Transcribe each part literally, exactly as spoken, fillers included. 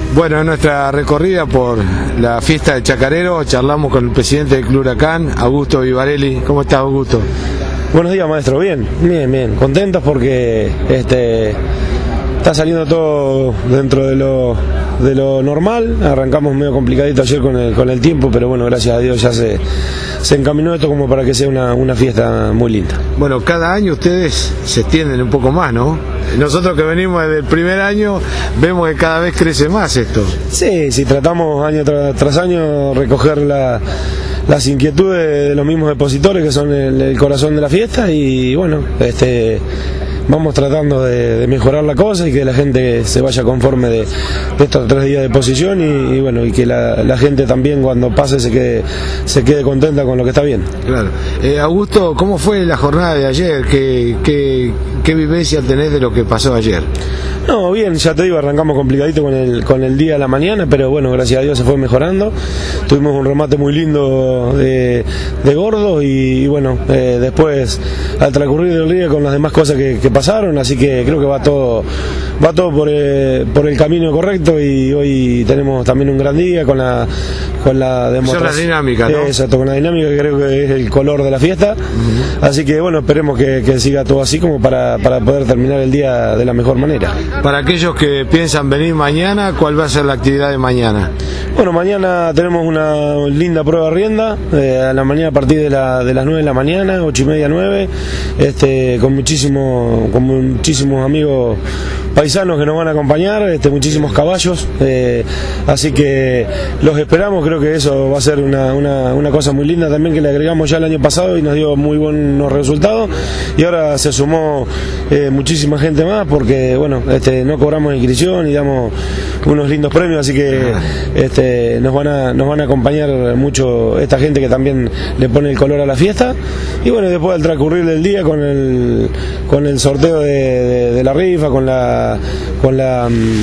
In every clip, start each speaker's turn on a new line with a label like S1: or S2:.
S1: Bueno, en nuestra recorrida por la fiesta del Chacarero charlamos con el presidente del Club Huracán, Augusto Vivarelli. ¿Cómo estás, Augusto?
S2: Buenos días, maestro. Bien, bien, bien. Contentos porque este está saliendo todo dentro de lo de lo normal. Arrancamos medio complicadito ayer con el, con el tiempo, pero bueno, gracias a Dios ya se, se encaminó esto como para que sea una, una fiesta muy linda.
S1: Bueno, cada año ustedes se extienden un poco más, ¿no? Nosotros que venimos desde el primer año vemos que cada vez crece más esto.
S2: Sí, sí, tratamos año tras, tras año recoger la, las inquietudes de los mismos expositores que son el, el corazón de la fiesta y bueno, este vamos tratando de, de mejorar la cosa y que la gente se vaya conforme de, de estos tres días de exposición y, y bueno, y que la, la gente también cuando pase se quede, se quede contenta con lo que está viendo.
S1: Claro. Eh, Augusto, ¿cómo fue la jornada de ayer? ¿Qué, qué, qué vivencia tenés de lo que pasó ayer?
S2: No, bien, ya te digo, arrancamos complicadito con el, con el día de la mañana, pero bueno, gracias a Dios se fue mejorando. Tuvimos un remate muy lindo de, de gordo y, y bueno, eh, después al transcurrir del día con las demás cosas que, que pasaron, así que creo que va todo va todo por, eh, por el camino correcto y hoy tenemos también un gran día con la con la demostración.
S1: Son las dinámicas, ¿no?
S2: Exacto, con la dinámica que creo que es el color de la fiesta, uh-huh. Así que bueno, esperemos que, que siga todo así como para, para poder terminar el día de la mejor manera.
S1: Para aquellos que piensan venir mañana, ¿cuál va a ser la actividad de mañana?
S2: Bueno, mañana tenemos una linda prueba de rienda, eh, a la mañana a partir de, la, de las nueve de la mañana, ocho y media, nueve, este, con, muchísimo, con muchísimos amigos paisanos que nos van a acompañar, este, muchísimos caballos, eh, así que los esperamos, creo que eso va a ser una, una, una cosa muy linda también que le agregamos ya el año pasado y nos dio muy buenos resultados y ahora se sumó eh, muchísima gente más porque bueno, este, no cobramos inscripción y damos unos lindos premios, así que este, nos van a nos van a acompañar mucho esta gente que también le pone el color a la fiesta y bueno, después al transcurrir del día con el con el sorteo de, de, de la rifa, con la con la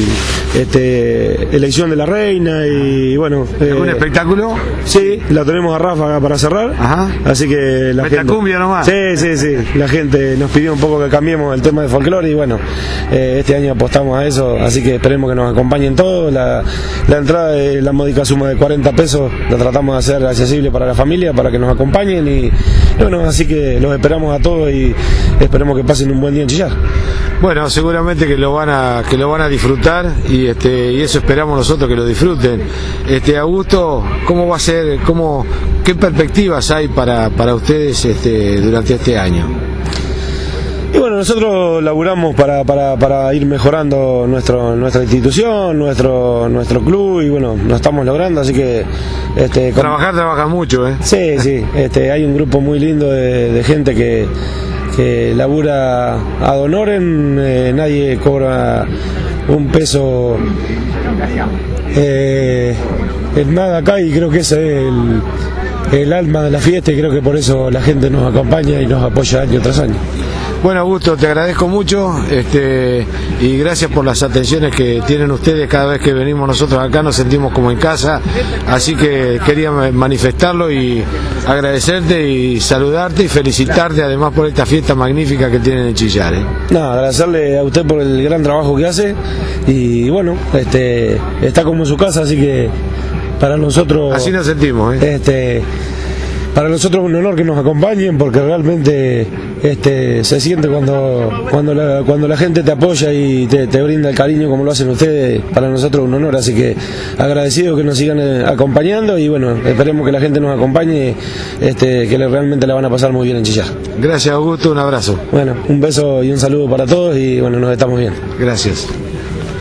S2: este, elección de la reina y bueno,
S1: eh, ¿un espectáculo?
S2: Sí, la tenemos a Ráfaga para cerrar.
S1: Ajá.
S2: Así que la
S1: Meta
S2: gente,
S1: cumbia nomás.
S2: Sí, sí, sí, la gente nos pidió un poco que cambiemos el tema de folclore y bueno, eh, este año apostamos a eso, así que esperemos que nos acompañen todos. La, la entrada de la módica suma de cuarenta pesos la tratamos de hacer accesible para la familia, para que nos acompañen y, y bueno, así que los esperamos a todos y esperemos que pasen un buen día en Chillar.
S1: Bueno, seguramente que lo van a que lo van a disfrutar y este y eso esperamos nosotros que lo disfruten. Este Augusto, ¿cómo va a ser, cómo qué perspectivas hay para para ustedes este durante este año?
S2: Y bueno, nosotros laburamos para, para, para ir mejorando nuestro, nuestra institución, nuestro nuestro club y bueno, lo estamos logrando, así que este con...
S1: trabajar trabaja mucho, ¿eh?
S2: Sí, sí, este hay un grupo muy lindo de, de gente que que labura ad honorem, eh, nadie cobra un peso eh, en nada acá y creo que ese es el, el alma de la fiesta y creo que por eso la gente nos acompaña y nos apoya año tras año.
S1: Bueno, Augusto, te agradezco mucho este, y gracias por las atenciones que tienen ustedes cada vez que venimos nosotros acá, nos sentimos como en casa, así que quería manifestarlo y agradecerte y saludarte y felicitarte además por esta fiesta magnífica que tienen en Chillar, ¿eh?
S2: No, agradecerle a usted por el gran trabajo que hace y bueno, este, está como en su casa, así que para nosotros...
S1: Así nos sentimos, ¿eh?
S2: Este, para nosotros es un honor que nos acompañen porque realmente este, se siente cuando cuando la, cuando la gente te apoya y te, te brinda el cariño como lo hacen ustedes, para nosotros es un honor, así que agradecido que nos sigan acompañando y bueno, esperemos que la gente nos acompañe, este, que realmente la van a pasar muy bien en Chillar.
S1: Gracias, Augusto, un abrazo.
S2: Bueno, un beso y un saludo para todos y bueno, nos estamos viendo.
S1: Gracias.